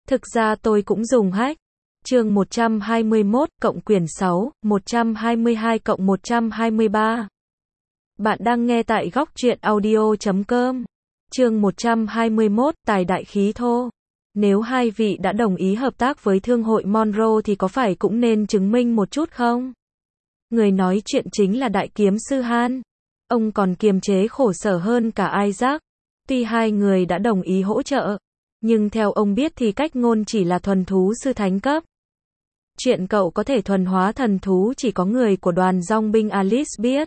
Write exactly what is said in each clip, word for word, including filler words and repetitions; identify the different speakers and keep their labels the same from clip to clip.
Speaker 1: Thực ra tôi cũng dùng hack. Chương một trăm hai mươi mốt, cộng quyển sáu, một trăm hai mươi hai cộng một trăm hai mươi ba. Bạn đang nghe tại góc truyện audio chấm com. Chương một trăm hai mươi mốt, tài đại khí thô. Nếu hai vị đã đồng ý hợp tác với Thương hội Monroe thì có phải cũng nên chứng minh một chút không? Người nói chuyện chính là đại kiếm sư Han. Ông còn kiềm chế khổ sở hơn cả Isaac. Tuy hai người đã đồng ý hỗ trợ, nhưng theo ông biết thì Cách Ngôn chỉ là thuần thú sư thánh cấp. Chuyện cậu có thể thuần hóa thần thú chỉ có người của đoàn dòng binh Alice biết.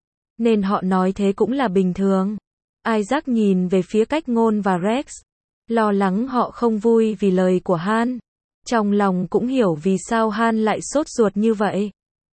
Speaker 1: Nên họ nói thế cũng là bình thường. Isaac nhìn về phía Cách Ngôn và Rex. Lo lắng họ không vui vì lời của Han. Trong lòng cũng hiểu vì sao Han lại sốt ruột như vậy.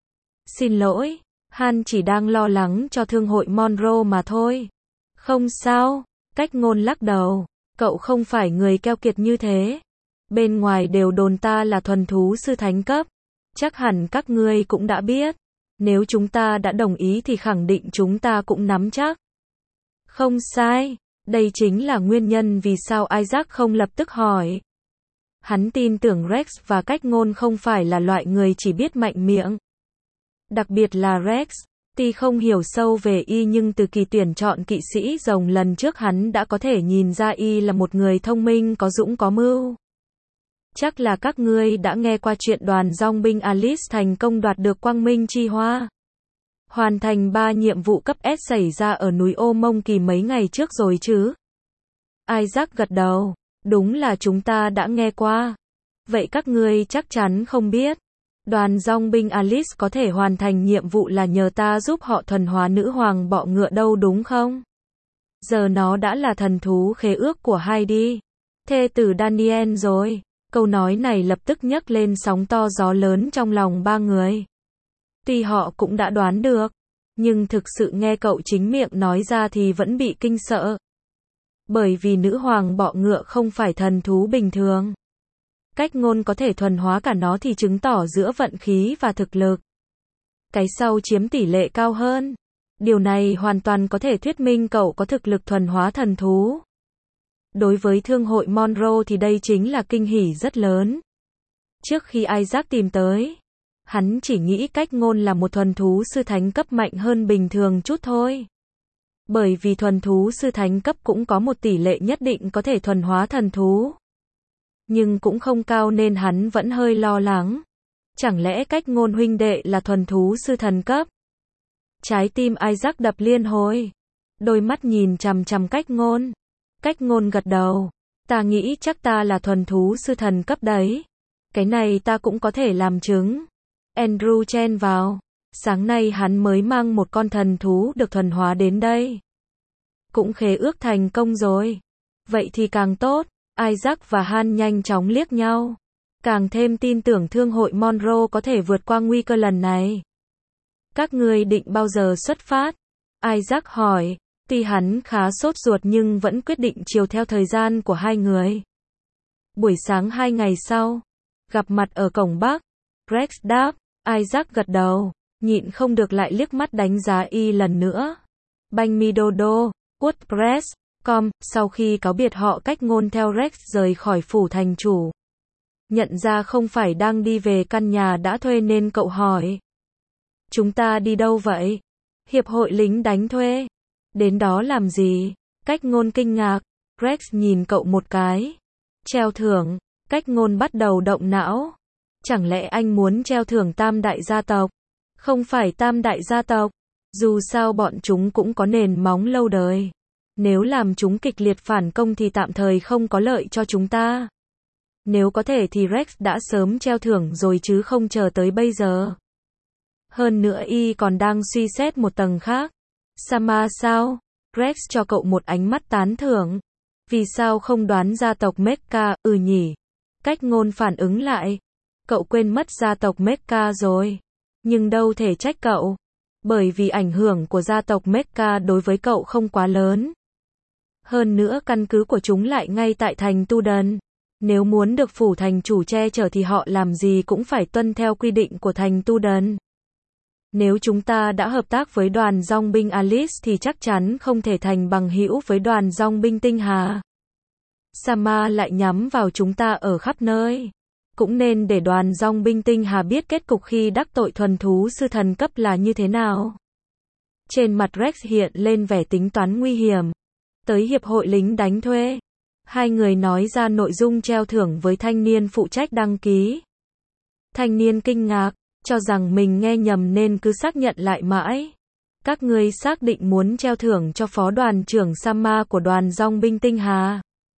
Speaker 1: Xin lỗi, Han chỉ đang lo lắng cho Thương hội Monroe mà thôi. Không sao, Cách Ngôn lắc đầu. Cậu không phải người keo kiệt như thế. Bên ngoài đều đồn ta là thuần thú sư thánh cấp. Chắc hẳn các ngươi cũng đã biết. Nếu chúng ta đã đồng ý thì khẳng định chúng ta cũng nắm chắc. Không sai. Đây chính là nguyên nhân vì sao Isaac không lập tức hỏi. Hắn tin tưởng Rex và Cách Ngôn không phải là loại người chỉ biết mạnh miệng. Đặc biệt là Rex. Tuy không hiểu sâu về y nhưng từ kỳ tuyển chọn kỵ sĩ rồng lần trước hắn đã có thể nhìn ra y là một người thông minh có dũng có mưu. Chắc là các ngươi đã nghe qua chuyện đoàn dòng binh Alice thành công đoạt được Quang Minh Chi Hoa. Hoàn thành ba nhiệm vụ cấp S xảy ra ở núi Ô Mông Kỳ mấy ngày trước rồi chứ? Isaac gật đầu. Đúng là chúng ta đã nghe qua. Vậy các ngươi chắc chắn không biết. Đoàn dòng binh Alice có thể hoàn thành nhiệm vụ là nhờ ta giúp họ thuần hóa nữ hoàng bọ ngựa đâu đúng không? Giờ nó đã là thần thú khế ước của Heidi, thê tử Daniel rồi. Câu nói này lập tức nhấc lên sóng to gió lớn trong lòng ba người. Tuy họ cũng đã đoán được, nhưng thực sự nghe cậu chính miệng nói ra thì vẫn bị kinh sợ. Bởi vì nữ hoàng bọ ngựa không phải thần thú bình thường. Cách Ngôn có thể thuần hóa cả nó thì chứng tỏ giữa vận khí và thực lực. Cái sau chiếm tỷ lệ cao hơn. Điều này hoàn toàn có thể thuyết minh cậu có thực lực thuần hóa thần thú. Đối với Thương hội Monroe thì đây chính là kinh hỉ rất lớn. Trước khi Isaac tìm tới, hắn chỉ nghĩ Cách Ngôn là một thuần thú sư thánh cấp mạnh hơn bình thường chút thôi. Bởi vì thuần thú sư thánh cấp cũng có một tỷ lệ nhất định có thể thuần hóa thần thú. Nhưng cũng không cao nên hắn vẫn hơi lo lắng. Chẳng lẽ Cách Ngôn huynh đệ là thuần thú sư thần cấp? Trái tim Isaac đập liên hồi. Đôi mắt nhìn chằm chằm Cách Ngôn. Cách Ngôn gật đầu. Ta nghĩ chắc ta là thuần thú sư thần cấp đấy. Cái này ta cũng có thể làm chứng. Andrew chen vào. Sáng nay hắn mới mang một con thần thú được thuần hóa đến đây. Cũng khế ước thành công rồi. Vậy thì càng tốt. Isaac và Han nhanh chóng liếc nhau. Càng thêm tin tưởng Thương hội Monroe có thể vượt qua nguy cơ lần này. Các ngươi định bao giờ xuất phát? Isaac hỏi. Tuy hắn khá sốt ruột nhưng vẫn quyết định chiều theo thời gian của hai người. Buổi sáng hai ngày sau, gặp mặt ở cổng Bắc. Rex đáp. Isaac gật đầu, nhịn không được lại liếc mắt đánh giá y lần nữa. Banh mi dodo, WordPress chấm com, sau khi cáo biệt họ Cách Ngôn theo Rex rời khỏi phủ thành chủ. Nhận ra không phải đang đi về căn nhà đã thuê nên cậu hỏi. Chúng ta đi đâu vậy? Hiệp hội lính đánh thuê. Đến đó làm gì? Cách Ngôn kinh ngạc. Rex nhìn cậu một cái. Treo thưởng. Cách Ngôn bắt đầu động não. Chẳng lẽ anh muốn treo thưởng tam đại gia tộc? Không phải tam đại gia tộc. Dù sao bọn chúng cũng có nền móng lâu đời. Nếu làm chúng kịch liệt phản công thì tạm thời không có lợi cho chúng ta. Nếu có thể thì Rex đã sớm treo thưởng rồi chứ không chờ tới bây giờ. Hơn nữa y còn đang suy xét một tầng khác. Sama sao? Rex cho cậu một ánh mắt tán thưởng. Vì sao không đoán gia tộc Mecca, ừ nhỉ? Cách Ngôn phản ứng lại. Cậu quên mất gia tộc Mecca rồi. Nhưng đâu thể trách cậu. Bởi vì ảnh hưởng của gia tộc Mecca đối với cậu không quá lớn. Hơn nữa căn cứ của chúng lại ngay tại thành Tu Đần. Nếu muốn được phủ thành chủ che chở thì họ làm gì cũng phải tuân theo quy định của thành Tu Đần. Nếu chúng ta đã hợp tác với đoàn dòng binh Alice thì chắc chắn không thể thành bằng hữu với đoàn dòng binh Tinh Hà. Sama lại nhắm vào chúng ta ở khắp nơi. Cũng nên để đoàn dòng binh tinh hà biết kết cục khi đắc tội thuần thú sư thần cấp là như thế nào. Trên mặt Rex hiện lên vẻ tính toán nguy hiểm. Tới hiệp hội lính đánh thuê. Hai người nói ra nội dung treo thưởng với thanh niên phụ trách đăng ký. Thanh niên kinh ngạc, cho rằng mình nghe nhầm nên cứ xác nhận lại mãi. Các ngươi xác định muốn treo thưởng cho phó đoàn trưởng Sama của đoàn dòng binh tinh hà.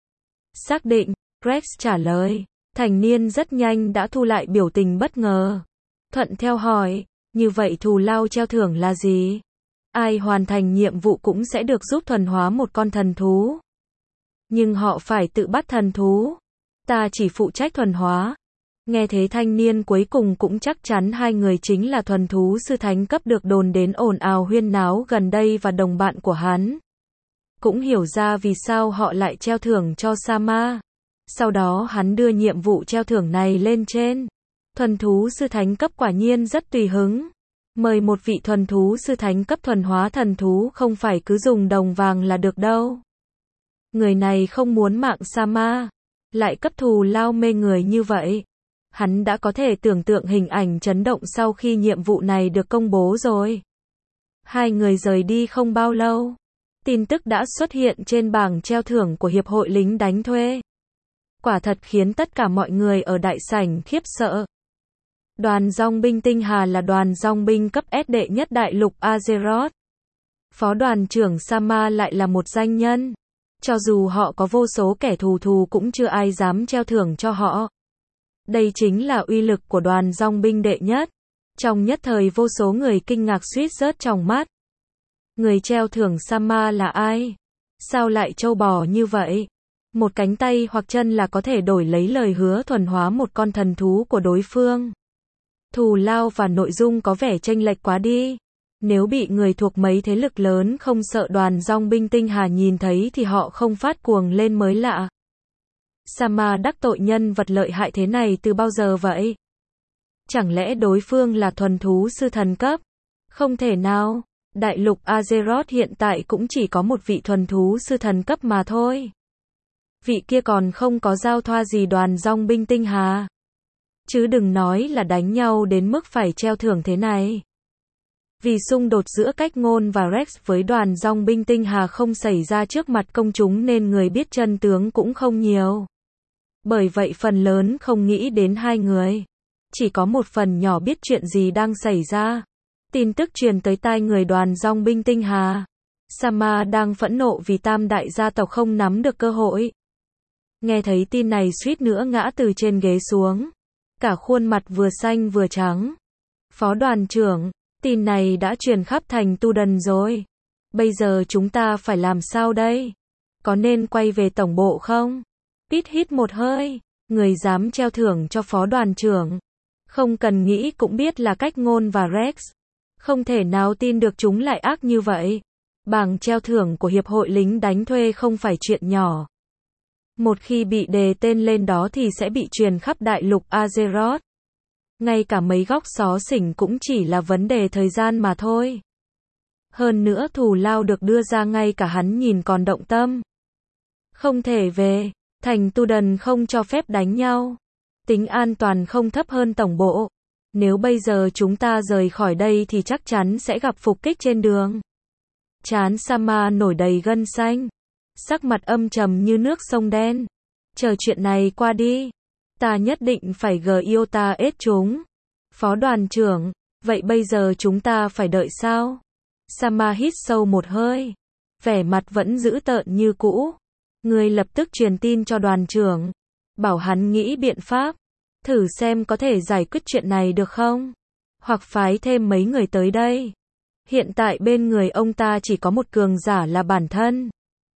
Speaker 1: Xác định, Rex trả lời. Thành niên rất nhanh đã thu lại biểu tình bất ngờ. Thuận theo hỏi, như vậy thù lao treo thưởng là gì? Ai hoàn thành nhiệm vụ cũng sẽ được giúp thuần hóa một con thần thú. Nhưng họ phải tự bắt thần thú. Ta chỉ phụ trách thuần hóa. Nghe thế thanh niên cuối cùng cũng chắc chắn hai người chính là thuần thú sư thánh cấp được đồn đến ồn ào huyên náo gần đây và đồng bạn của hắn. Cũng hiểu ra vì sao họ lại treo thưởng cho Sama. Sau đó hắn đưa nhiệm vụ treo thưởng này lên trên. Thuần thú sư thánh cấp quả nhiên rất tùy hứng. Mời một vị thuần thú sư thánh cấp thuần hóa thần thú không phải cứ dùng đồng vàng là được đâu. Người này không muốn mạng Sama, lại cấp thù lao mê người như vậy. Hắn đã có thể tưởng tượng hình ảnh chấn động sau khi nhiệm vụ này được công bố rồi. Hai người rời đi không bao lâu. Tin tức đã xuất hiện trên bảng treo thưởng của Hiệp hội lính đánh thuê. Quả thật khiến tất cả mọi người ở đại sảnh khiếp sợ. Đoàn dòng binh tinh hà là đoàn dòng binh cấp S đệ nhất đại lục Azeroth. Phó đoàn trưởng Sama lại là một danh nhân. Cho dù họ có vô số kẻ thù thù cũng chưa ai dám treo thưởng cho họ. Đây chính là uy lực của đoàn dòng binh đệ nhất. Trong nhất thời vô số người kinh ngạc suýt rớt trong mắt. Người treo thưởng Sama là ai? Sao lại trâu bò như vậy? Một cánh tay hoặc chân là có thể đổi lấy lời hứa thuần hóa một con thần thú của đối phương. Thù lao và nội dung có vẻ chênh lệch quá đi. Nếu bị người thuộc mấy thế lực lớn không sợ đoàn dòng binh tinh hà nhìn thấy thì họ không phát cuồng lên mới lạ. Sama đắc tội nhân vật lợi hại thế này từ bao giờ vậy? Chẳng lẽ đối phương là thuần thú sư thần cấp? Không thể nào. Đại lục Azeroth hiện tại cũng chỉ có một vị thuần thú sư thần cấp mà thôi. Vị kia còn không có giao thoa gì đoàn dòng binh tinh hà. Chứ đừng nói là đánh nhau đến mức phải treo thưởng thế này. Vì xung đột giữa Cách Ngôn và Rex với đoàn dòng binh tinh hà không xảy ra trước mặt công chúng nên người biết chân tướng cũng không nhiều. Bởi vậy phần lớn không nghĩ đến hai người. Chỉ có một phần nhỏ biết chuyện gì đang xảy ra. Tin tức truyền tới tai người đoàn dòng binh tinh hà. Sama đang phẫn nộ vì tam đại gia tộc không nắm được cơ hội. Nghe thấy tin này suýt nữa ngã từ trên ghế xuống. Cả khuôn mặt vừa xanh vừa trắng. Phó đoàn trưởng, tin này đã truyền khắp thành Tu Đần rồi. Bây giờ chúng ta phải làm sao đây? Có nên quay về tổng bộ không? Pete hít một hơi. Người dám treo thưởng cho phó đoàn trưởng. Không cần nghĩ cũng biết là Cách Ngôn và Rex. Không thể nào tin được chúng lại ác như vậy. Bảng treo thưởng của Hiệp hội lính đánh thuê không phải chuyện nhỏ. Một khi bị đề tên lên đó thì sẽ bị truyền khắp đại lục Azeroth. Ngay cả mấy góc xó xỉnh cũng chỉ là vấn đề thời gian mà thôi. Hơn nữa thù lao được đưa ra ngay cả hắn nhìn còn động tâm. Không thể về, thành Tu Đần không cho phép đánh nhau. Tính an toàn không thấp hơn tổng bộ. Nếu bây giờ chúng ta rời khỏi đây thì chắc chắn sẽ gặp phục kích trên đường. Trán Sama nổi đầy gân xanh. Sắc mặt âm trầm như nước sông đen. Chờ chuyện này qua đi. Ta nhất định phải gờ yêu ta ết chúng. Phó đoàn trưởng, vậy bây giờ chúng ta phải đợi sao? Sama hít sâu một hơi. Vẻ mặt vẫn dữ tợn như cũ. Người lập tức truyền tin cho đoàn trưởng. Bảo hắn nghĩ biện pháp. Thử xem có thể giải quyết chuyện này được không? Hoặc phái thêm mấy người tới đây. Hiện tại bên người ông ta chỉ có một cường giả là bản thân.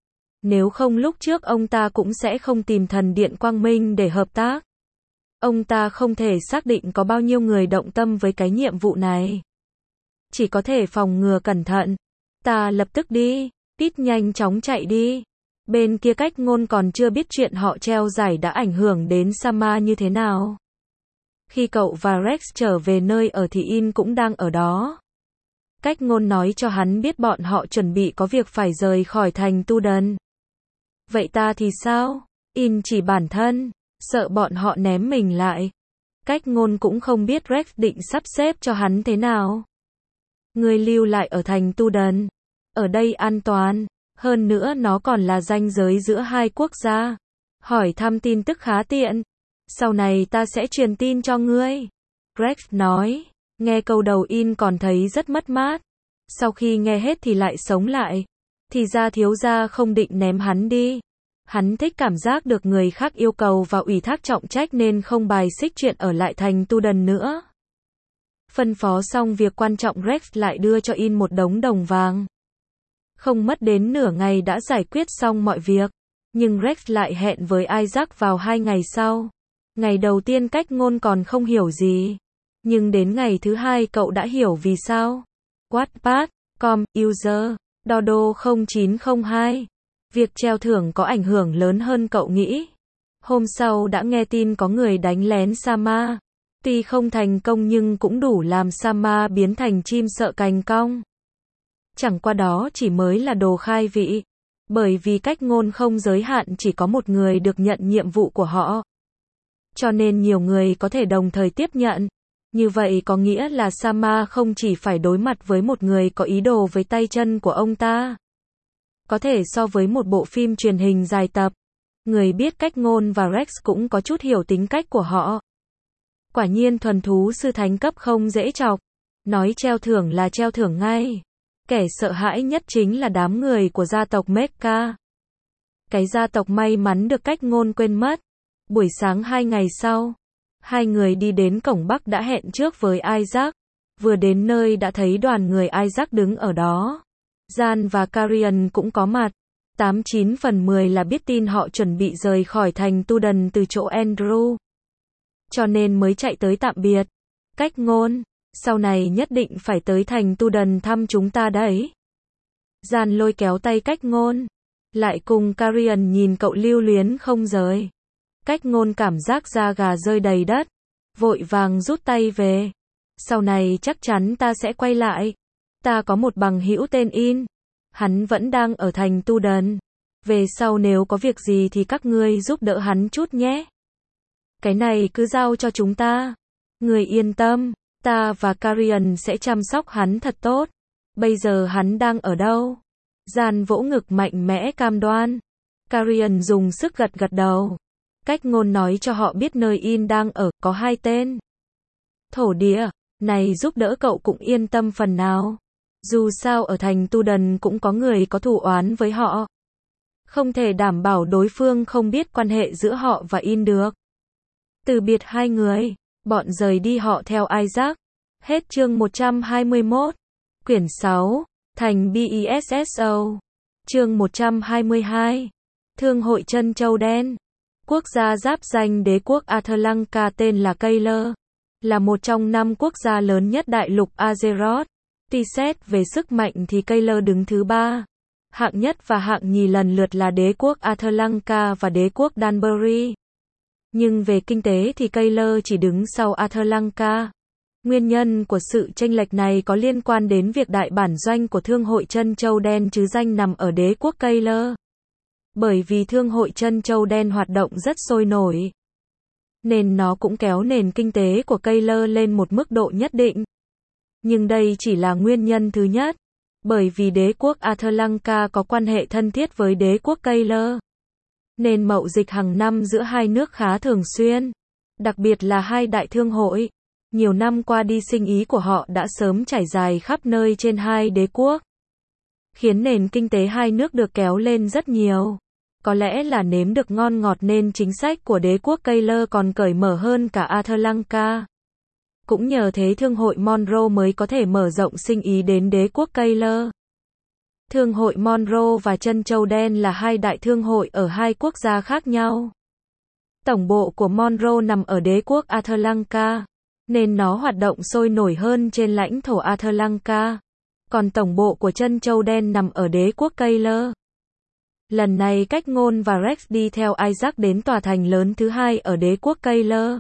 Speaker 1: Nếu không lúc trước ông ta cũng sẽ không tìm thần điện Quang Minh để hợp tác. Ông ta không thể xác định có bao nhiêu người động tâm với cái nhiệm vụ này. Chỉ có thể phòng ngừa cẩn thận. Ta lập tức đi. Pete nhanh chóng chạy đi. Bên kia Cách Ngôn còn chưa biết chuyện họ treo giải đã ảnh hưởng đến Sama như thế nào. Khi cậu và Rex trở về nơi ở thì In cũng đang ở đó. Cách Ngôn nói cho hắn biết bọn họ chuẩn bị có việc phải rời khỏi thành Tu Đần. Vậy ta thì sao? In chỉ bản thân, sợ bọn họ ném mình lại. Cách ngôn cũng không biết Rex định sắp xếp cho hắn thế nào. Ngươi lưu lại ở thành Tu Đần. Ở đây an toàn, hơn nữa nó còn là ranh giới giữa hai quốc gia. Hỏi thăm tin tức khá tiện. Sau này ta sẽ truyền tin cho ngươi. Rex nói, nghe câu đầu In còn thấy rất mất mát. Sau khi nghe hết thì lại sống lại. Thì ra thiếu gia không định ném hắn đi. Hắn thích cảm giác được người khác yêu cầu và ủy thác trọng trách nên không bài xích chuyện ở lại thành Tu Đần nữa. Phân phó xong việc quan trọng Rex lại đưa cho In một đống đồng vàng. Không mất đến nửa ngày đã giải quyết xong mọi việc. Nhưng Rex lại hẹn với Isaac vào hai ngày sau. Ngày đầu tiên cách ngôn còn không hiểu gì. Nhưng đến ngày thứ hai cậu đã hiểu vì sao. Wattpad, com, user, Dodo không chín không hai. Việc treo thưởng có ảnh hưởng lớn hơn cậu nghĩ. Hôm sau đã nghe tin có người đánh lén Sama. Tuy không thành công nhưng cũng đủ làm Sama biến thành chim sợ cành cong. Chẳng qua đó chỉ mới là đồ khai vị. Bởi vì cách ngôn không giới hạn chỉ có một người được nhận nhiệm vụ của họ. Cho nên nhiều người có thể đồng thời tiếp nhận. Như vậy có nghĩa là Sama không chỉ phải đối mặt với một người có ý đồ với tay chân của ông ta. Có thể so với một bộ phim truyền hình dài tập. Người biết cách ngôn và Rex cũng có chút hiểu tính cách của họ. Quả nhiên thuần thú sư thánh cấp không dễ chọc. Nói treo thưởng là treo thưởng ngay. Kẻ sợ hãi nhất chính là đám người của gia tộc Mecha. Cái gia tộc may mắn được cách ngôn quên mất. Buổi sáng hai ngày sau, hai người đi đến cổng Bắc đã hẹn trước với Isaac. Vừa đến nơi đã thấy đoàn người Isaac đứng ở đó. Jan và Carian cũng có mặt. Tám chín phần mười là biết tin họ chuẩn bị rời khỏi thành Tu Đần từ chỗ Andrew. Cho nên mới chạy tới tạm biệt. Cách ngôn, sau này nhất định phải tới thành Tu Đần thăm chúng ta đấy. Jan lôi kéo tay cách ngôn. Lại cùng Carian nhìn cậu lưu luyến không rời. Cách ngôn cảm giác da gà rơi đầy đất. Vội vàng rút tay về. Sau này chắc chắn ta sẽ quay lại. Ta có một bằng hữu tên In. Hắn vẫn đang ở thành Tu Đần. Về sau nếu có việc gì thì các ngươi giúp đỡ hắn chút nhé. Cái này cứ giao cho chúng ta. Người yên tâm. Ta và Carian sẽ chăm sóc hắn thật tốt. Bây giờ hắn đang ở đâu? Jan vỗ ngực mạnh mẽ cam đoan. Carian dùng sức gật gật đầu. Cách ngôn nói cho họ biết nơi In đang ở, có hai tên. Thổ địa, này giúp đỡ cậu cũng yên tâm phần nào. Dù sao ở thành Tu Đần cũng có người có thù oán với họ. Không thể đảm bảo đối phương không biết quan hệ giữa họ và In được. Từ biệt hai người, bọn rời đi họ theo Isaac. Hết chương một trăm hai mươi mốt. Quyển sáu, thành Besso. Chương một trăm hai mươi hai. Thương hội Trân Châu Đen. Quốc gia giáp danh đế quốc Atlanka tên là Kaylor. Là một trong năm quốc gia lớn nhất đại lục Azeroth. Tuy xét về sức mạnh thì Kaylor đứng thứ ba. Hạng nhất và hạng nhì lần lượt là đế quốc Atlanka và đế quốc Danbury. Nhưng về kinh tế thì Kaylor chỉ đứng sau Atlanka. Nguyên nhân của sự chênh lệch này có liên quan đến việc đại bản doanh của Thương hội Trân Châu Đen chứ danh nằm ở đế quốc Kaylor. Bởi vì Thương hội Trân Châu Đen hoạt động rất sôi nổi, nên nó cũng kéo nền kinh tế của Kaylor lên một mức độ nhất định. Nhưng đây chỉ là nguyên nhân thứ nhất. Bởi vì đế quốc Atlanka có quan hệ thân thiết với đế quốc Kaylor, nên mậu dịch hàng năm giữa hai nước khá thường xuyên. Đặc biệt là hai đại thương hội. Nhiều năm qua đi sinh ý của họ đã sớm trải dài khắp nơi trên hai đế quốc, khiến nền kinh tế hai nước được kéo lên rất nhiều. Có lẽ là nếm được ngon ngọt nên chính sách của đế quốc Kaylor còn cởi mở hơn cả Atlanka. Cũng nhờ thế thương hội Monroe mới có thể mở rộng sinh ý đến đế quốc Kaylor. Thương hội Monroe và Trân Châu Đen là hai đại thương hội ở hai quốc gia khác nhau. Tổng bộ của Monroe nằm ở đế quốc Atlanka, nên nó hoạt động sôi nổi hơn trên lãnh thổ Atlanka. Còn tổng bộ của Trân Châu Đen nằm ở đế quốc Kaylor. Lần này Cách Ngôn và Rex đi theo Isaac đến tòa thành lớn thứ hai ở đế quốc Kaylor.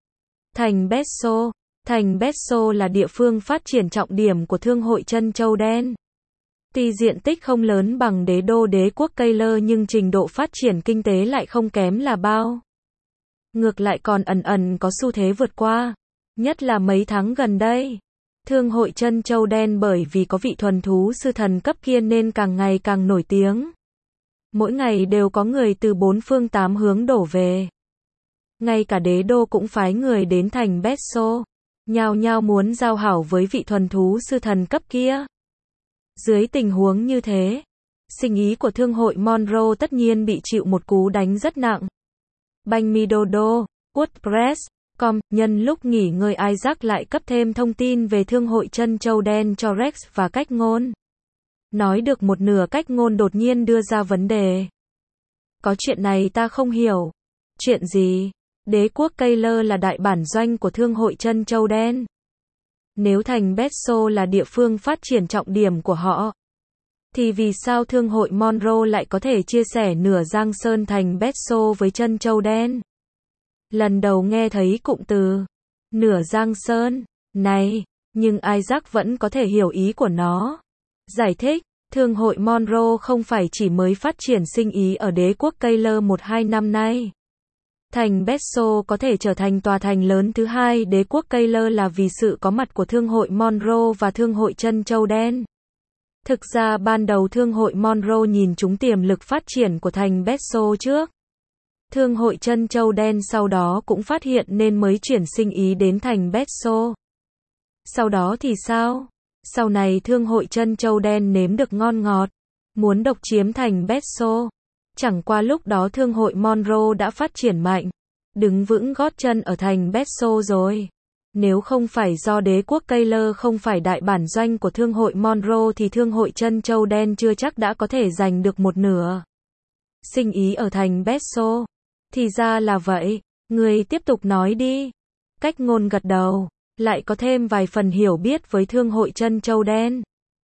Speaker 1: Thành Besso. Thành Besso là địa phương phát triển trọng điểm của Thương hội Trân Châu Đen. Tuy diện tích không lớn bằng đế đô đế quốc Keylor nhưng trình độ phát triển kinh tế lại không kém là bao. Ngược lại còn ẩn ẩn có xu thế vượt qua. Nhất là mấy tháng gần đây. Thương hội Trân Châu Đen bởi vì có vị thuần thú sư thần cấp kia nên càng ngày càng nổi tiếng. Mỗi ngày đều có người từ bốn phương tám hướng đổ về. Ngay cả đế đô cũng phái người đến thành Besso. Nhao nhao muốn giao hảo với vị thuần thú sư thần cấp kia. Dưới tình huống như thế, sinh ý của thương hội Monroe tất nhiên bị chịu một cú đánh rất nặng. Banh mi đô đô, WordPress, com, nhân lúc nghỉ ngơi Isaac lại cấp thêm thông tin về thương hội Trân Châu Đen cho Rex và cách ngôn. Nói được một nửa cách ngôn đột nhiên đưa ra vấn đề. Có chuyện này ta không hiểu. Chuyện gì? Đế quốc Keylor là đại bản doanh của thương hội Trân Châu Đen. Nếu thành Besso là địa phương phát triển trọng điểm của họ, thì vì sao thương hội Monroe lại có thể chia sẻ nửa Giang Sơn thành Besso với Trân Châu Đen? Lần đầu nghe thấy cụm từ nửa Giang Sơn này, nhưng Isaac vẫn có thể hiểu ý của nó. Giải thích, thương hội Monroe không phải chỉ mới phát triển sinh ý ở đế quốc Keylor một hai năm nay. Thành Besso có thể trở thành tòa thành lớn thứ hai đế quốc Keylor là vì sự có mặt của thương hội Monroe và thương hội Trân Châu Đen. Thực ra ban đầu thương hội Monroe nhìn trúng tiềm lực phát triển của thành Besso trước. Thương hội Trân Châu Đen sau đó cũng phát hiện nên mới chuyển sinh ý đến thành Besso. Sau đó thì sao? Sau này thương hội Trân Châu Đen nếm được ngon ngọt, muốn độc chiếm thành Besso. Chẳng qua lúc đó thương hội Monroe đã phát triển mạnh, đứng vững gót chân ở thành Besso rồi. Nếu không phải do đế quốc Keylor không phải đại bản doanh của thương hội Monroe thì thương hội Trân Châu Đen chưa chắc đã có thể giành được một nửa sinh ý ở thành Besso. Thì ra là vậy, người tiếp tục nói đi. Cách ngôn gật đầu, lại có thêm vài phần hiểu biết với thương hội Trân Châu Đen.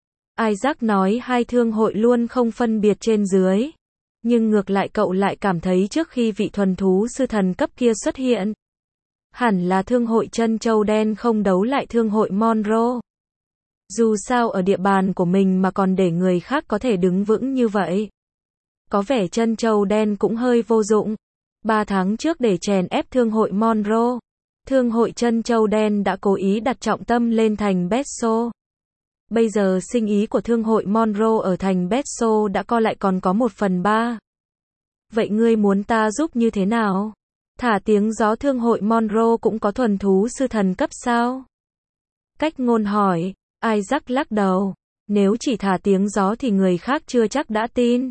Speaker 1: Isaac nói hai thương hội luôn không phân biệt trên dưới. Nhưng ngược lại cậu lại cảm thấy trước khi vị thuần thú sư thần cấp kia xuất hiện, hẳn là thương hội Trân Châu Đen không đấu lại thương hội Monroe. Dù sao ở địa bàn của mình mà còn để người khác có thể đứng vững như vậy. Có vẻ Trân Châu Đen cũng hơi vô dụng. Ba tháng trước để chèn ép thương hội Monroe, thương hội Trân Châu Đen đã cố ý đặt trọng tâm lên thành Besso. Bây giờ sinh ý của thương hội Monroe ở thành Besso đã co lại còn có một phần ba. Vậy ngươi muốn ta giúp như thế nào? Thả tiếng gió thương hội Monroe cũng có thuần thú sư thần cấp sao? Cách ngôn hỏi, Isaac lắc đầu. Nếu chỉ thả tiếng gió thì người khác chưa chắc đã tin.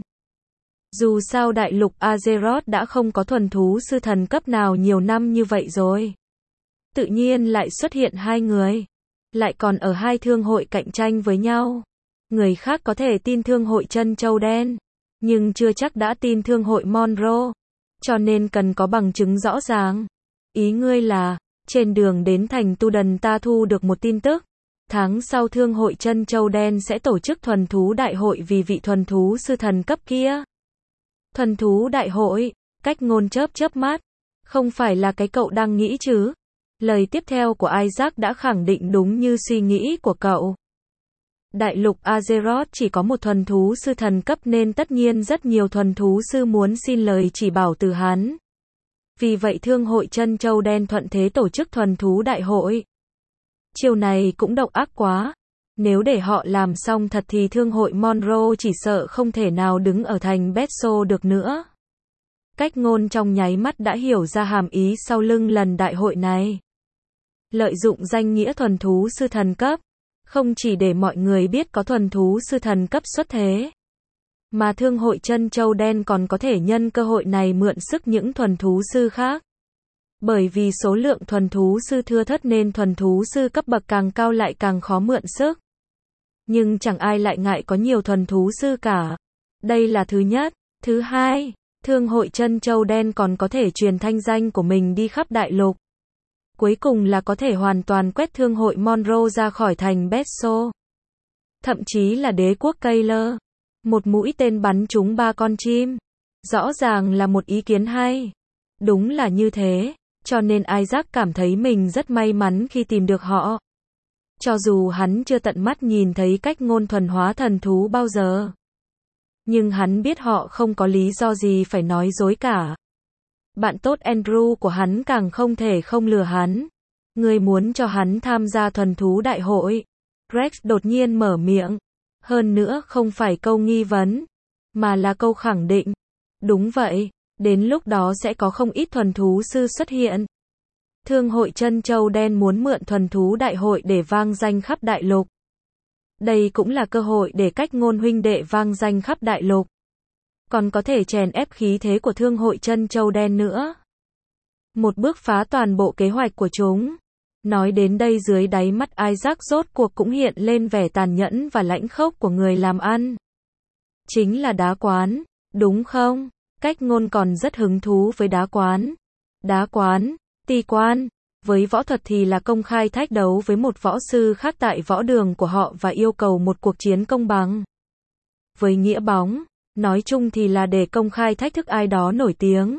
Speaker 1: Dù sao đại lục Azeroth đã không có thuần thú sư thần cấp nào nhiều năm như vậy rồi. Tự nhiên lại xuất hiện hai người. Lại còn ở hai thương hội cạnh tranh với nhau. Người khác có thể tin thương hội Trân Châu Đen, nhưng chưa chắc đã tin thương hội Monroe. Cho nên cần có bằng chứng rõ ràng. Ý ngươi là, trên đường đến thành Tu Đần ta thu được một tin tức. Tháng sau thương hội Trân Châu Đen sẽ tổ chức thuần thú đại hội vì vị thuần thú sư thần cấp kia. Thuần thú đại hội, cách ngôn chớp chớp mắt. Không phải là cái cậu đang nghĩ chứ? Lời tiếp theo của Isaac đã khẳng định đúng như suy nghĩ của cậu. Đại lục Azeroth chỉ có một thuần thú sư thần cấp nên tất nhiên rất nhiều thuần thú sư muốn xin lời chỉ bảo từ hắn. Vì vậy thương hội Trân Châu Đen thuận thế tổ chức thuần thú đại hội. Chiều này cũng độc ác quá. Nếu để họ làm xong thật thì thương hội Monroe chỉ sợ không thể nào đứng ở thành Besso được nữa. Cách ngôn trong nháy mắt đã hiểu ra hàm ý sau lưng lần đại hội này. Lợi dụng danh nghĩa thuần thú sư thần cấp, không chỉ để mọi người biết có thuần thú sư thần cấp xuất thế, mà thương hội Trân Châu Đen còn có thể nhân cơ hội này mượn sức những thuần thú sư khác. Bởi vì số lượng thuần thú sư thưa thớt nên thuần thú sư cấp bậc càng cao lại càng khó mượn sức. Nhưng chẳng ai lại ngại có nhiều thuần thú sư cả. Đây là thứ nhất. Thứ hai, thương hội Trân Châu Đen còn có thể truyền thanh danh của mình đi khắp đại lục. Cuối cùng là có thể hoàn toàn quét thương hội Monroe ra khỏi thành Besso. Thậm chí là đế quốc Keylor. Một mũi tên bắn trúng ba con chim. Rõ ràng là một ý kiến hay. Đúng là như thế, cho nên Isaac cảm thấy mình rất may mắn khi tìm được họ. Cho dù hắn chưa tận mắt nhìn thấy cách ngôn thuần hóa thần thú bao giờ. Nhưng hắn biết họ không có lý do gì phải nói dối cả. Bạn tốt Andrew của hắn càng không thể không lừa hắn. Ngươi muốn cho hắn tham gia thuần thú đại hội. Rex đột nhiên mở miệng. Hơn nữa không phải câu nghi vấn, mà là câu khẳng định. Đúng vậy, đến lúc đó sẽ có không ít thuần thú sư xuất hiện. Thương hội Trân Châu Đen muốn mượn thuần thú đại hội để vang danh khắp đại lục. Đây cũng là cơ hội để cách ngôn huynh đệ vang danh khắp đại lục. Còn có thể chèn ép khí thế của thương hội Trân Châu Đen nữa. Một bước phá toàn bộ kế hoạch của chúng. Nói đến đây dưới đáy mắt Isaac rốt cuộc cũng hiện lên vẻ tàn nhẫn và lãnh khốc của người làm ăn. Chính là đá quán, đúng không? Cách ngôn còn rất hứng thú với đá quán. Đá quán, ti quan, với võ thuật thì là công khai thách đấu với một võ sư khác tại võ đường của họ và yêu cầu một cuộc chiến công bằng. Với nghĩa bóng, nói chung thì là để công khai thách thức ai đó nổi tiếng.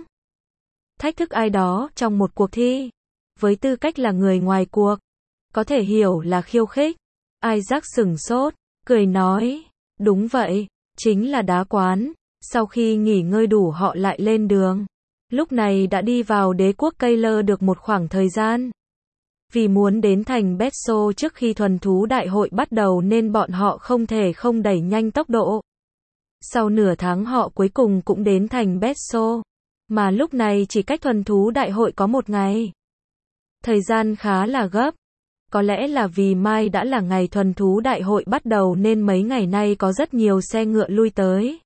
Speaker 1: Thách thức ai đó trong một cuộc thi. Với tư cách là người ngoài cuộc, có thể hiểu là khiêu khích. Isaac sửng sốt, cười nói, đúng vậy, chính là đá quán. Sau khi nghỉ ngơi đủ họ lại lên đường. Lúc này đã đi vào đế quốc Kaylor được một khoảng thời gian. Vì muốn đến thành Besso trước khi thuần thú đại hội bắt đầu nên bọn họ không thể không đẩy nhanh tốc độ. Sau nửa tháng họ cuối cùng cũng đến thành Besso, mà lúc này chỉ cách thuần thú đại hội có một ngày. Thời gian khá là gấp. Có lẽ là vì mai đã là ngày thuần thú đại hội bắt đầu nên mấy ngày nay có rất nhiều xe ngựa lui tới.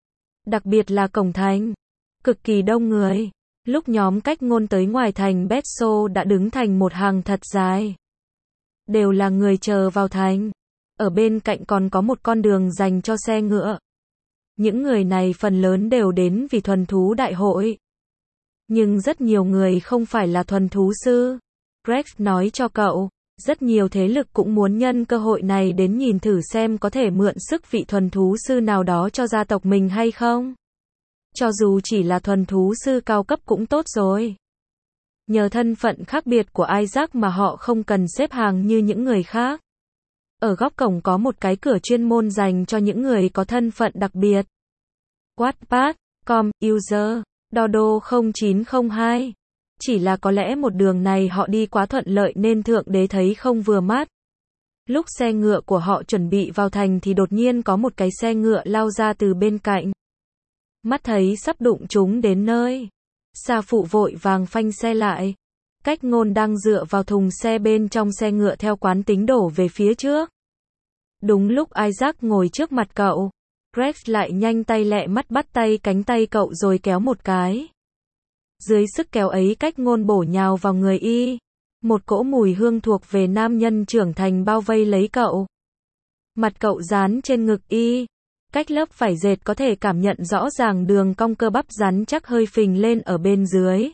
Speaker 1: Đặc biệt là cổng thành. Cực kỳ đông người. Lúc nhóm cách ngôn tới ngoài thành Besso đã đứng thành một hàng thật dài. Đều là người chờ vào thành. Ở bên cạnh còn có một con đường dành cho xe ngựa. Những người này phần lớn đều đến vì thuần thú đại hội. Nhưng rất nhiều người không phải là thuần thú sư. Rex nói cho cậu, rất nhiều thế lực cũng muốn nhân cơ hội này đến nhìn thử xem có thể mượn sức vị thuần thú sư nào đó cho gia tộc mình hay không. Cho dù chỉ là thuần thú sư cao cấp cũng tốt rồi. Nhờ thân phận khác biệt của Isaac mà họ không cần xếp hàng như những người khác. Ở góc cổng có một cái cửa chuyên môn dành cho những người có thân phận đặc biệt. Wattpad, com, user, Dodo không chín không hai. Chỉ là có lẽ một đường này họ đi quá thuận lợi nên thượng đế thấy không vừa mắt. Lúc xe ngựa của họ chuẩn bị vào thành thì đột nhiên có một cái xe ngựa lao ra từ bên cạnh. Mắt thấy sắp đụng chúng đến nơi. Sa phụ vội vàng phanh xe lại. Cách ngôn đang dựa vào thùng xe bên trong xe ngựa theo quán tính đổ về phía trước. Đúng lúc Isaac ngồi trước mặt cậu, Rex lại nhanh tay lẹ mắt bắt tay cánh tay cậu rồi kéo một cái. Dưới sức kéo ấy cách ngôn bổ nhào vào người y. Một cỗ mùi hương thuộc về nam nhân trưởng thành bao vây lấy cậu. Mặt cậu dán trên ngực y. Cách lớp vải dệt có thể cảm nhận rõ ràng đường cong cơ bắp rắn chắc hơi phình lên ở bên dưới.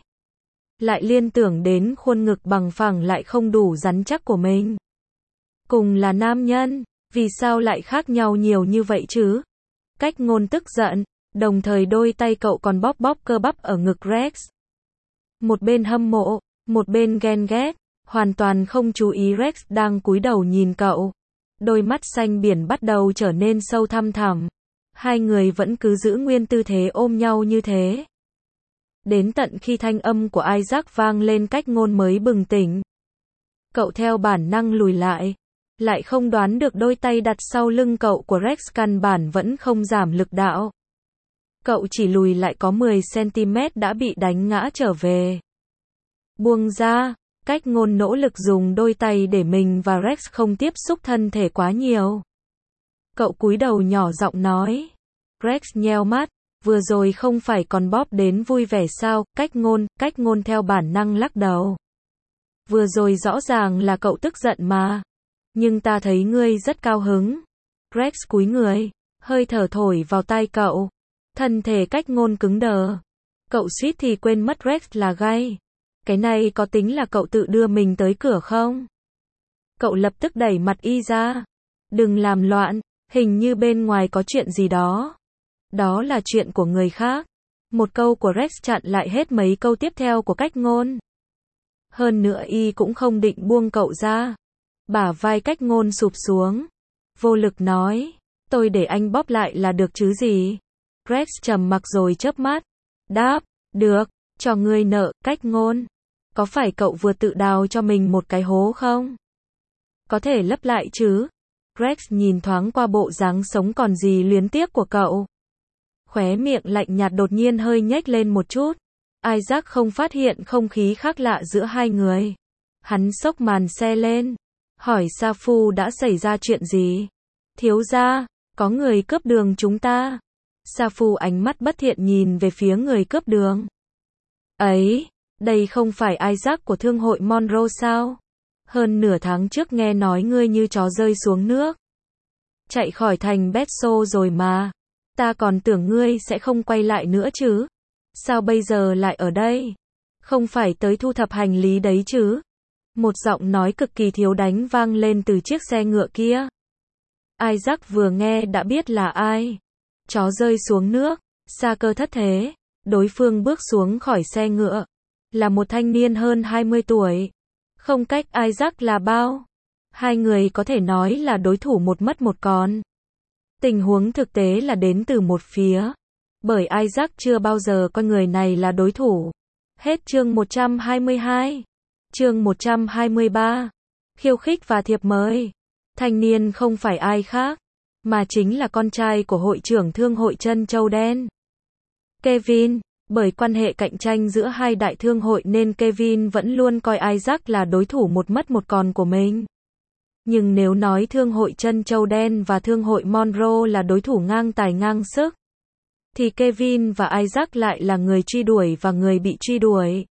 Speaker 1: Lại liên tưởng đến khuôn ngực bằng phẳng lại không đủ rắn chắc của mình. Cùng là nam nhân, vì sao lại khác nhau nhiều như vậy chứ? Cách ngôn tức giận, đồng thời đôi tay cậu còn bóp bóp cơ bắp ở ngực Rex. Một bên hâm mộ, một bên ghen ghét, hoàn toàn không chú ý Rex đang cúi đầu nhìn cậu. Đôi mắt xanh biển bắt đầu trở nên sâu thăm thẳm. Hai người vẫn cứ giữ nguyên tư thế ôm nhau như thế. Đến tận khi thanh âm của Isaac vang lên cách ngôn mới bừng tỉnh. Cậu theo bản năng lùi lại. Lại không đoán được đôi tay đặt sau lưng cậu của Rex căn bản vẫn không giảm lực đạo. Cậu chỉ lùi lại có mười xăng-ti-mét đã bị đánh ngã trở về. Buông ra, cách ngôn nỗ lực dùng đôi tay để mình và Rex không tiếp xúc thân thể quá nhiều. Cậu cúi đầu nhỏ giọng nói. Rex nheo mắt, vừa rồi không phải còn bóp đến vui vẻ sao, cách ngôn, cách ngôn theo bản năng lắc đầu. Vừa rồi rõ ràng là cậu tức giận mà. Nhưng ta thấy ngươi rất cao hứng. Rex cúi người, hơi thở thổi vào tai cậu. Thân thể cách ngôn cứng đờ. Cậu suýt thì quên mất Rex là gay. Cái này có tính là cậu tự đưa mình tới cửa không? Cậu lập tức đẩy mặt y ra. Đừng làm loạn, hình như bên ngoài có chuyện gì đó. Đó là chuyện của người khác. Một câu của Rex chặn lại hết mấy câu tiếp theo của cách ngôn. Hơn nữa y cũng không định buông cậu ra. Bả vai Cách Ngôn sụp xuống. Vô lực nói. Tôi để anh bóp lại là được chứ gì. Rex trầm mặc rồi chớp mắt. Đáp. Được. Cho ngươi nợ, Cách Ngôn. Có phải cậu vừa tự đào cho mình một cái hố không? Có thể lấp lại chứ? Rex nhìn thoáng qua bộ dáng sống còn gì luyến tiếc của cậu. Khóe miệng lạnh nhạt đột nhiên hơi nhếch lên một chút. Isaac không phát hiện không khí khác lạ giữa hai người. Hắn xốc màn xe lên. Hỏi Sa Phu đã xảy ra chuyện gì? Thiếu gia, có người cướp đường chúng ta. Sa Phu ánh mắt bất thiện nhìn về phía người cướp đường. Ấy, đây không phải Isaac của thương hội Monroe sao? Hơn nửa tháng trước nghe nói ngươi như chó rơi xuống nước. Chạy khỏi thành Betso rồi mà. Ta còn tưởng ngươi sẽ không quay lại nữa chứ. Sao bây giờ lại ở đây? Không phải tới thu thập hành lý đấy chứ? Một giọng nói cực kỳ thiếu đánh vang lên từ chiếc xe ngựa kia. Isaac vừa nghe đã biết là ai. Chó rơi xuống nước. Sa Cơ thất thế. Đối phương bước xuống khỏi xe ngựa. Là một thanh niên hơn hai mươi tuổi. Không cách Isaac là bao. Hai người có thể nói là đối thủ một mất một còn. Tình huống thực tế là đến từ một phía. Bởi Isaac chưa bao giờ coi người này là đối thủ. Hết chương một trăm hai mươi hai. Chương một trăm hai mươi ba. Khiêu khích và thiệp mời. Thanh niên không phải ai khác, mà chính là con trai của hội trưởng thương hội Trân Châu Đen. Kevin. Bởi quan hệ cạnh tranh giữa hai đại thương hội nên Kevin vẫn luôn coi Isaac là đối thủ một mất một còn của mình. Nhưng nếu nói thương hội Trân Châu Đen và thương hội Monroe là đối thủ ngang tài ngang sức, thì Kevin và Isaac lại là người truy đuổi và người bị truy đuổi.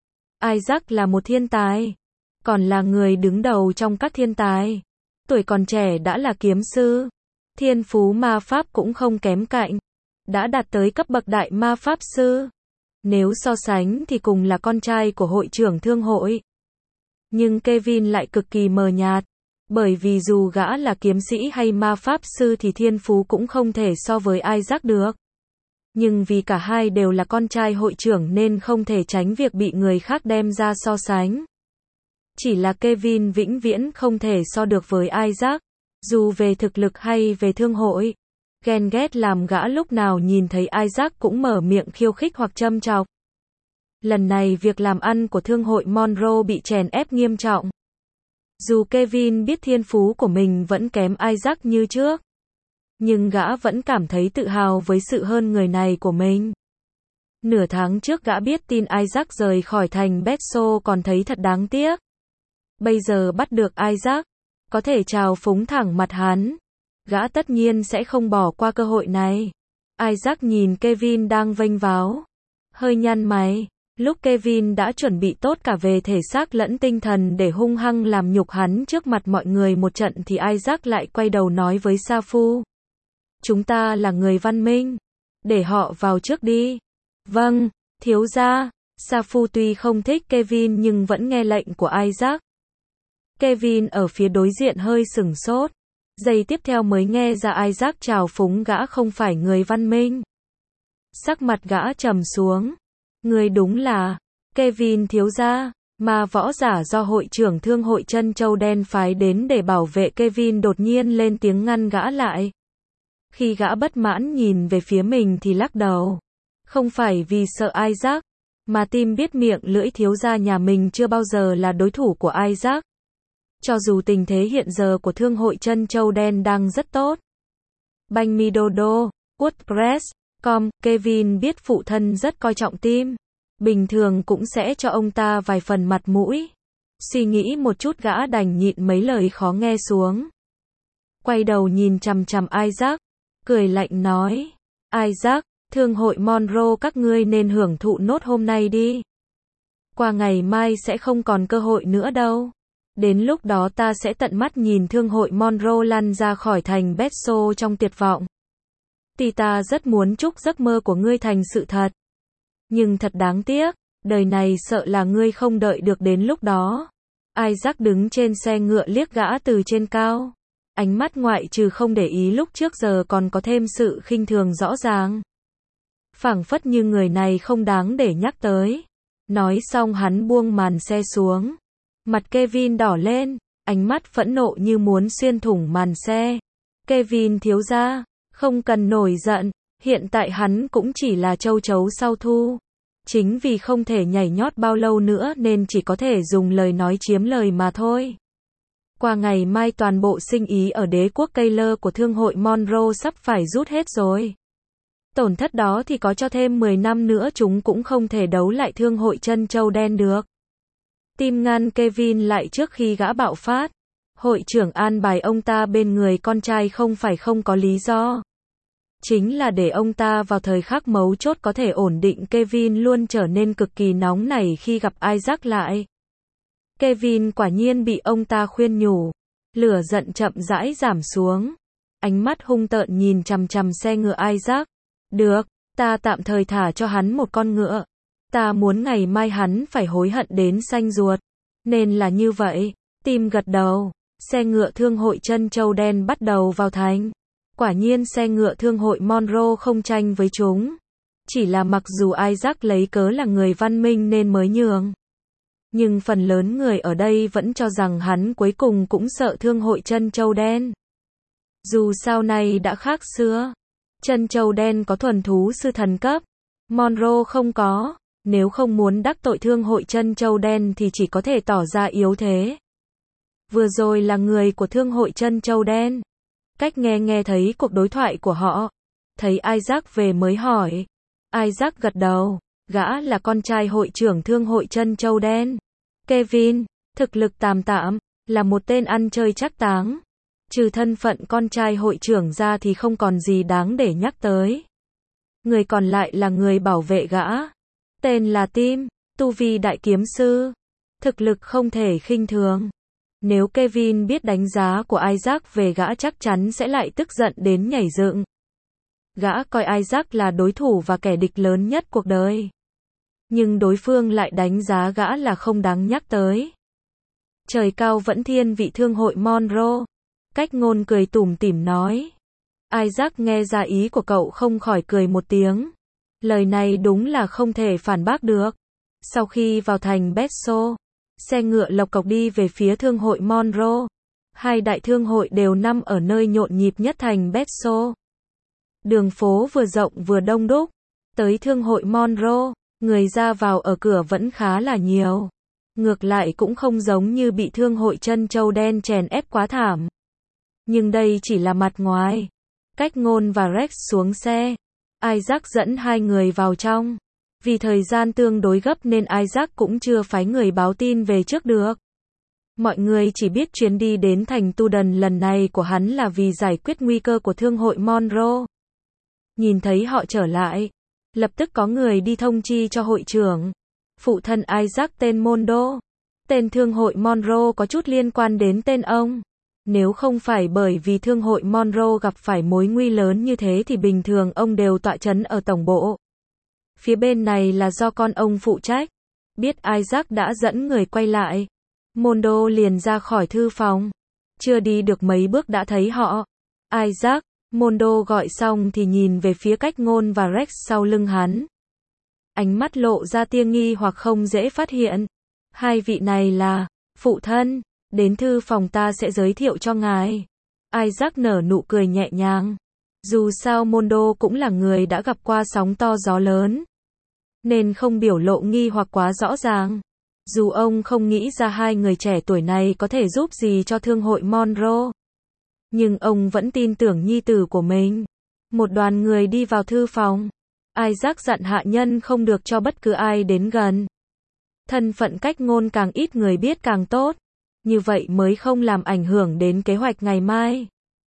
Speaker 1: Isaac là một thiên tài, còn là người đứng đầu trong các thiên tài. Tuổi còn trẻ đã là kiếm sư, thiên phú ma pháp cũng không kém cạnh, đã đạt tới cấp bậc đại ma pháp sư. Nếu so sánh thì cùng là con trai của hội trưởng thương hội. Nhưng Kevin lại cực kỳ mờ nhạt, bởi vì dù gã là kiếm sĩ hay ma pháp sư thì thiên phú cũng không thể so với Isaac được. Nhưng vì cả hai đều là con trai hội trưởng nên không thể tránh việc bị người khác đem ra so sánh. Chỉ là Kevin vĩnh viễn không thể so được với Isaac, dù về thực lực hay về thương hội. Ghen ghét làm gã lúc nào nhìn thấy Isaac cũng mở miệng khiêu khích hoặc châm chọc. Lần này việc làm ăn của thương hội Monroe bị chèn ép nghiêm trọng. Dù Kevin biết thiên phú của mình vẫn kém Isaac như trước, nhưng gã vẫn cảm thấy tự hào với sự hơn người này của mình. Nửa tháng trước gã biết tin Isaac rời khỏi thành Betso còn thấy thật đáng tiếc. Bây giờ bắt được Isaac, có thể trào phúng thẳng mặt hắn. Gã tất nhiên sẽ không bỏ qua cơ hội này. Isaac nhìn Kevin đang vênh váo, hơi nhăn mày. Lúc Kevin đã chuẩn bị tốt cả về thể xác lẫn tinh thần để hung hăng làm nhục hắn trước mặt mọi người một trận thì Isaac lại quay đầu nói với Sa Phu. Chúng ta là người văn minh. Để họ vào trước đi. Vâng, thiếu gia. Sa Phu tuy không thích Kevin nhưng vẫn nghe lệnh của Isaac. Kevin ở phía đối diện hơi sửng sốt. Giây tiếp theo mới nghe ra Isaac trào phúng gã không phải người văn minh. Sắc mặt gã trầm xuống. Người đúng là Kevin thiếu gia. Mà võ giả do hội trưởng thương hội Trân Châu Đen phái đến để bảo vệ Kevin đột nhiên lên tiếng ngăn gã lại. Khi gã bất mãn nhìn về phía mình thì lắc đầu. Không phải vì sợ Isaac, mà tim biết miệng lưỡi thiếu gia nhà mình chưa bao giờ là đối thủ của Isaac. Cho dù tình thế hiện giờ của thương hội Trân Châu Đen đang rất tốt. Banh mi dodo, WordPress, com, Kevin biết phụ thân rất coi trọng Tim. Bình thường cũng sẽ cho ông ta vài phần mặt mũi. Suy nghĩ một chút gã đành nhịn mấy lời khó nghe xuống. Quay đầu nhìn chằm chằm Isaac, cười lạnh nói. Isaac, thương hội Monroe các ngươi nên hưởng thụ nốt hôm nay đi. Qua ngày mai sẽ không còn cơ hội nữa đâu. Đến lúc đó ta sẽ tận mắt nhìn thương hội Monroe lăn ra khỏi thành Betso trong tuyệt vọng. Thì ta rất muốn chúc giấc mơ của ngươi thành sự thật. Nhưng thật đáng tiếc, đời này sợ là ngươi không đợi được đến lúc đó. Isaac đứng trên xe ngựa liếc gã từ trên cao. Ánh mắt ngoại trừ không để ý lúc trước giờ còn có thêm sự khinh thường rõ ràng. Phảng phất như người này không đáng để nhắc tới. Nói xong hắn buông màn xe xuống. Mặt Kevin đỏ lên, ánh mắt phẫn nộ như muốn xuyên thủng màn xe. Kevin thiếu gia, không cần nổi giận, hiện tại hắn cũng chỉ là châu chấu sau thu. Chính vì không thể nhảy nhót bao lâu nữa nên chỉ có thể dùng lời nói chiếm lời mà thôi. Qua ngày mai toàn bộ sinh ý ở đế quốc Taylor của thương hội Monroe sắp phải rút hết rồi. Tổn thất đó thì có cho thêm mười năm nữa chúng cũng không thể đấu lại thương hội chân châu đen được. Tim ngăn Kevin lại trước khi gã bạo phát. Hội trưởng an bài ông ta bên người con trai không phải không có lý do. Chính là để ông ta vào thời khắc mấu chốt có thể ổn định. Kevin luôn trở nên cực kỳ nóng nảy khi gặp Isaac lại. Kevin quả nhiên bị ông ta khuyên nhủ. Lửa giận chậm rãi giảm xuống. Ánh mắt hung tợn nhìn chằm chằm xe ngựa Isaac. Được, ta tạm thời thả cho hắn một con ngựa. Ta muốn ngày mai hắn phải hối hận đến xanh ruột. Nên là như vậy. Tim gật đầu. Xe ngựa thương hội chân châu đen bắt đầu vào thành. Quả nhiên xe ngựa thương hội Monroe không tranh với chúng. Chỉ là mặc dù Isaac lấy cớ là người văn minh nên mới nhường. Nhưng phần lớn người ở đây vẫn cho rằng hắn cuối cùng cũng sợ thương hội chân châu đen. Dù sao này đã khác xưa. Chân châu đen có thuần thú sư thần cấp. Monroe không có. Nếu không muốn đắc tội thương hội chân châu đen thì chỉ có thể tỏ ra yếu thế. Vừa rồi là người của thương hội chân châu đen. Cách nghe nghe thấy cuộc đối thoại của họ. Thấy Isaac về mới hỏi. Isaac gật đầu. Gã là con trai hội trưởng thương hội chân châu đen. Kevin, thực lực tạm tạm, là một tên ăn chơi trác táng. Trừ thân phận con trai hội trưởng ra thì không còn gì đáng để nhắc tới. Người còn lại là người bảo vệ gã. Tên là Tim, tu vi đại kiếm sư. Thực lực không thể khinh thường. Nếu Kevin biết đánh giá của Isaac về gã chắc chắn sẽ lại tức giận đến nhảy dựng. Gã coi Isaac là đối thủ và kẻ địch lớn nhất cuộc đời. Nhưng đối phương lại đánh giá gã là không đáng nhắc tới. Trời cao vẫn thiên vị thương hội Monroe. Cách ngôn cười tủm tỉm nói. Isaac nghe ra ý của cậu không khỏi cười một tiếng. Lời này đúng là không thể phản bác được. Sau khi vào thành Besso, xe ngựa lộc cộc đi về phía thương hội Monroe. Hai đại thương hội đều nằm ở nơi nhộn nhịp nhất thành Besso. Đường phố vừa rộng vừa đông đúc. Tới thương hội Monroe, người ra vào ở cửa vẫn khá là nhiều. Ngược lại cũng không giống như bị thương hội chân châu đen chèn ép quá thảm. Nhưng đây chỉ là mặt ngoài. Cách ngôn và Rex xuống xe. Isaac dẫn hai người vào trong. Vì thời gian tương đối gấp nên Isaac cũng chưa phái người báo tin về trước được. Mọi người chỉ biết chuyến đi đến thành Tudun lần này của hắn là vì giải quyết nguy cơ của thương hội Monroe. Nhìn thấy họ trở lại, lập tức có người đi thông chi cho hội trưởng. Phụ thân Isaac tên Mondo. Tên thương hội Monroe có chút liên quan đến tên ông. Nếu không phải bởi vì thương hội Monroe gặp phải mối nguy lớn như thế thì bình thường ông đều tọa trấn ở tổng bộ. Phía bên này là do con ông phụ trách. Biết Isaac đã dẫn người quay lại. Mondo liền ra khỏi thư phòng. Chưa đi được mấy bước đã thấy họ. Isaac, Mondo gọi xong thì nhìn về phía cách ngôn và Rex sau lưng hắn. Ánh mắt lộ ra tia nghi hoặc không dễ phát hiện. Hai vị này là, phụ thân, đến thư phòng ta sẽ giới thiệu cho ngài. Isaac nở nụ cười nhẹ nhàng. Dù sao Mondo cũng là người đã gặp qua sóng to gió lớn. Nên không biểu lộ nghi hoặc quá rõ ràng. Dù ông không nghĩ ra hai người trẻ tuổi này có thể giúp gì cho thương hội Monroe. Nhưng ông vẫn tin tưởng nhi tử của mình. Một đoàn người đi vào thư phòng. Isaac dặn hạ nhân không được cho bất cứ ai đến gần. Thân phận cách ngôn càng ít người biết càng tốt. Như vậy mới không làm ảnh hưởng đến kế hoạch ngày mai.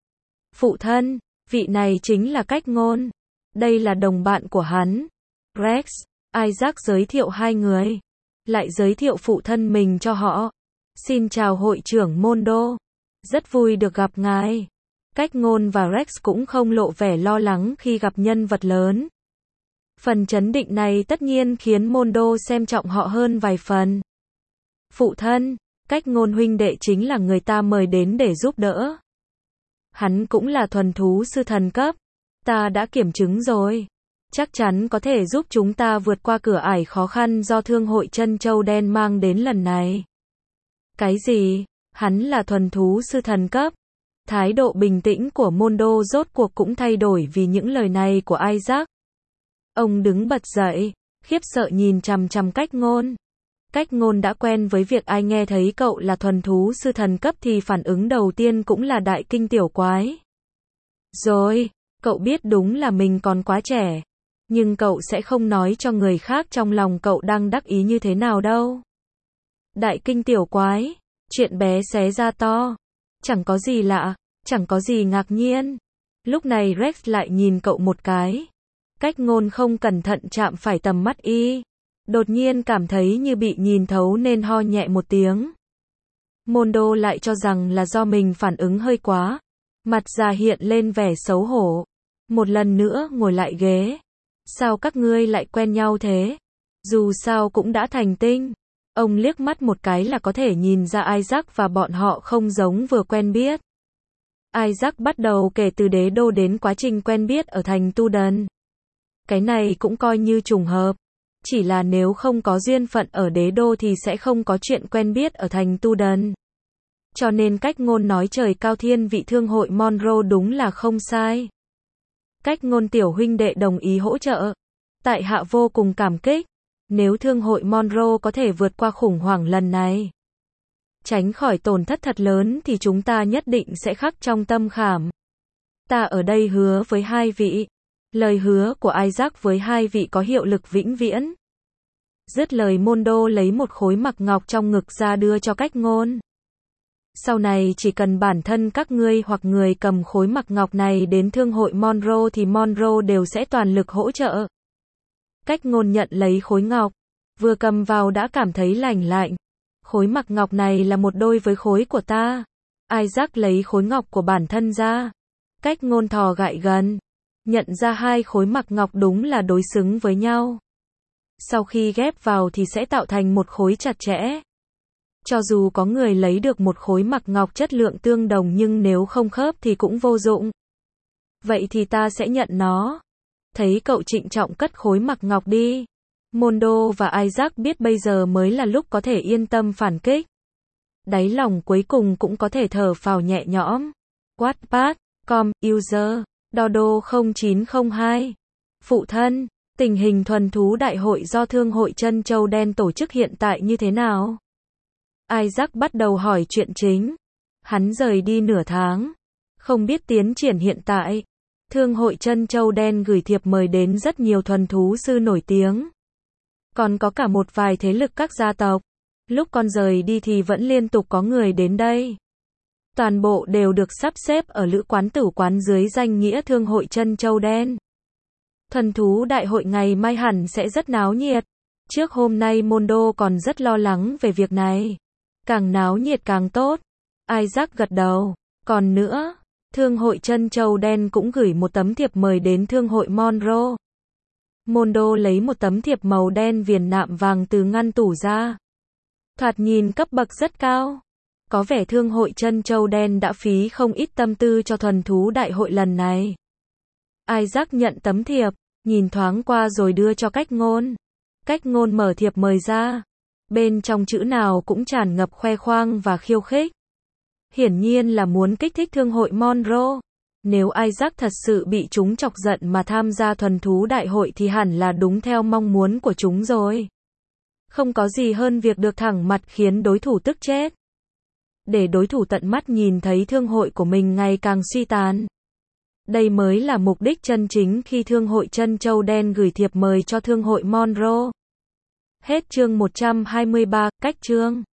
Speaker 1: Phụ thân, vị này chính là cách ngôn. Đây là đồng bạn của hắn. Rex, Isaac giới thiệu hai người. Lại giới thiệu phụ thân mình cho họ. Xin chào hội trưởng Mondo. Rất vui được gặp ngài. Cách ngôn và Rex cũng không lộ vẻ lo lắng khi gặp nhân vật lớn. Phần chấn định này tất nhiên khiến Mondo xem trọng họ hơn vài phần. Phụ thân, cách ngôn huynh đệ chính là người ta mời đến để giúp đỡ. Hắn cũng là thuần thú sư thần cấp. Ta đã kiểm chứng rồi. Chắc chắn có thể giúp chúng ta vượt qua cửa ải khó khăn do thương hội chân châu đen mang đến lần này. Cái gì? Hắn là thuần thú sư thần cấp. Thái độ bình tĩnh của Mondo rốt cuộc cũng thay đổi vì những lời này của Isaac. Ông đứng bật dậy, khiếp sợ nhìn chằm chằm Cách Ngôn. Cách Ngôn đã quen với việc ai nghe thấy cậu là thuần thú sư thần cấp thì phản ứng đầu tiên cũng là đại kinh tiểu quái. Rồi, cậu biết đúng là mình còn quá trẻ. Nhưng cậu sẽ không nói cho người khác trong lòng cậu đang đắc ý như thế nào đâu. Đại kinh tiểu quái, chuyện bé xé ra to. Chẳng có gì lạ, chẳng có gì ngạc nhiên. Lúc này Rex lại nhìn cậu một cái. Cách Ngôn không cẩn thận chạm phải tầm mắt y. Đột nhiên cảm thấy như bị nhìn thấu nên ho nhẹ một tiếng. Mondo lại cho rằng là do mình phản ứng hơi quá. Mặt già hiện lên vẻ xấu hổ. Một lần nữa ngồi lại ghế. Sao các ngươi lại quen nhau thế? Dù sao cũng đã thành tinh. Ông liếc mắt một cái là có thể nhìn ra Isaac và bọn họ không giống vừa quen biết. Isaac bắt đầu kể từ đế đô đến quá trình quen biết ở thành Tu Đần. Cái này cũng coi như trùng hợp. Chỉ là nếu không có duyên phận ở đế đô thì sẽ không có chuyện quen biết ở thành Tu Đần. Cho nên Cách Ngôn nói trời cao thiên vị thương hội Monroe đúng là không sai. Cách Ngôn tiểu huynh đệ đồng ý hỗ trợ. Tại hạ vô cùng cảm kích. Nếu thương hội Monroe có thể vượt qua khủng hoảng lần này, tránh khỏi tổn thất thật lớn thì chúng ta nhất định sẽ khắc trong tâm khảm. Ta ở đây hứa với hai vị. Lời hứa của Isaac với hai vị có hiệu lực vĩnh viễn. Dứt lời Mondo lấy một khối mặc ngọc trong ngực ra đưa cho Cách Ngôn. Sau này chỉ cần bản thân các ngươi hoặc người cầm khối mặc ngọc này đến thương hội Monroe thì Monroe đều sẽ toàn lực hỗ trợ. Cách Ngôn nhận lấy khối ngọc, vừa cầm vào đã cảm thấy lành lạnh. Khối mặc ngọc này là một đôi với khối của ta. Isaac lấy khối ngọc của bản thân ra. Cách Ngôn thò gại gần, nhận ra hai khối mặc ngọc đúng là đối xứng với nhau. Sau khi ghép vào thì sẽ tạo thành một khối chặt chẽ. Cho dù có người lấy được một khối mặc ngọc chất lượng tương đồng nhưng nếu không khớp thì cũng vô dụng. Vậy thì ta sẽ nhận nó. Thấy cậu trịnh trọng cất khối mặc ngọc đi. Mondo và Isaac biết bây giờ mới là lúc có thể yên tâm phản kích. Đáy lòng cuối cùng cũng có thể thở phào nhẹ nhõm. Wattpad, com, user, Dodo không chín không hai. Phụ thân, tình hình thuần thú đại hội do Thương hội Trân Châu Đen tổ chức hiện tại như thế nào? Isaac bắt đầu hỏi chuyện chính. Hắn rời đi nửa tháng. Không biết tiến triển hiện tại. Thương hội Trân Châu Đen gửi thiệp mời đến rất nhiều thuần thú sư nổi tiếng. Còn có cả một vài thế lực các gia tộc. Lúc con rời đi thì vẫn liên tục có người đến đây. Toàn bộ đều được sắp xếp ở lữ quán tử quán dưới danh nghĩa Thương hội Trân Châu Đen. Thuần thú đại hội ngày mai hẳn sẽ rất náo nhiệt. Trước hôm nay Mondo còn rất lo lắng về việc này. Càng náo nhiệt càng tốt. Isaac gật đầu. Còn nữa, Thương hội Trân Châu Đen cũng gửi một tấm thiệp mời đến Thương hội Monroe. Mondo lấy một tấm thiệp màu đen viền nạm vàng từ ngăn tủ ra. Thoạt nhìn cấp bậc rất cao. Có vẻ Thương hội Trân Châu Đen đã phí không ít tâm tư cho thuần thú đại hội lần này. Isaac nhận tấm thiệp, nhìn thoáng qua rồi đưa cho Cách Ngôn. Cách Ngôn mở thiệp mời ra. Bên trong chữ nào cũng tràn ngập khoe khoang và khiêu khích. Hiển nhiên là muốn kích thích Thương hội Monroe. Nếu Isaac thật sự bị chúng chọc giận mà tham gia thuần thú đại hội thì hẳn là đúng theo mong muốn của chúng rồi. Không có gì hơn việc được thẳng mặt khiến đối thủ tức chết. Để đối thủ tận mắt nhìn thấy thương hội của mình ngày càng suy tàn. Đây mới là mục đích chân chính khi Thương hội Trân Châu Đen gửi thiệp mời cho Thương hội Monroe. Hết chương một trăm hai mươi ba, cách chương.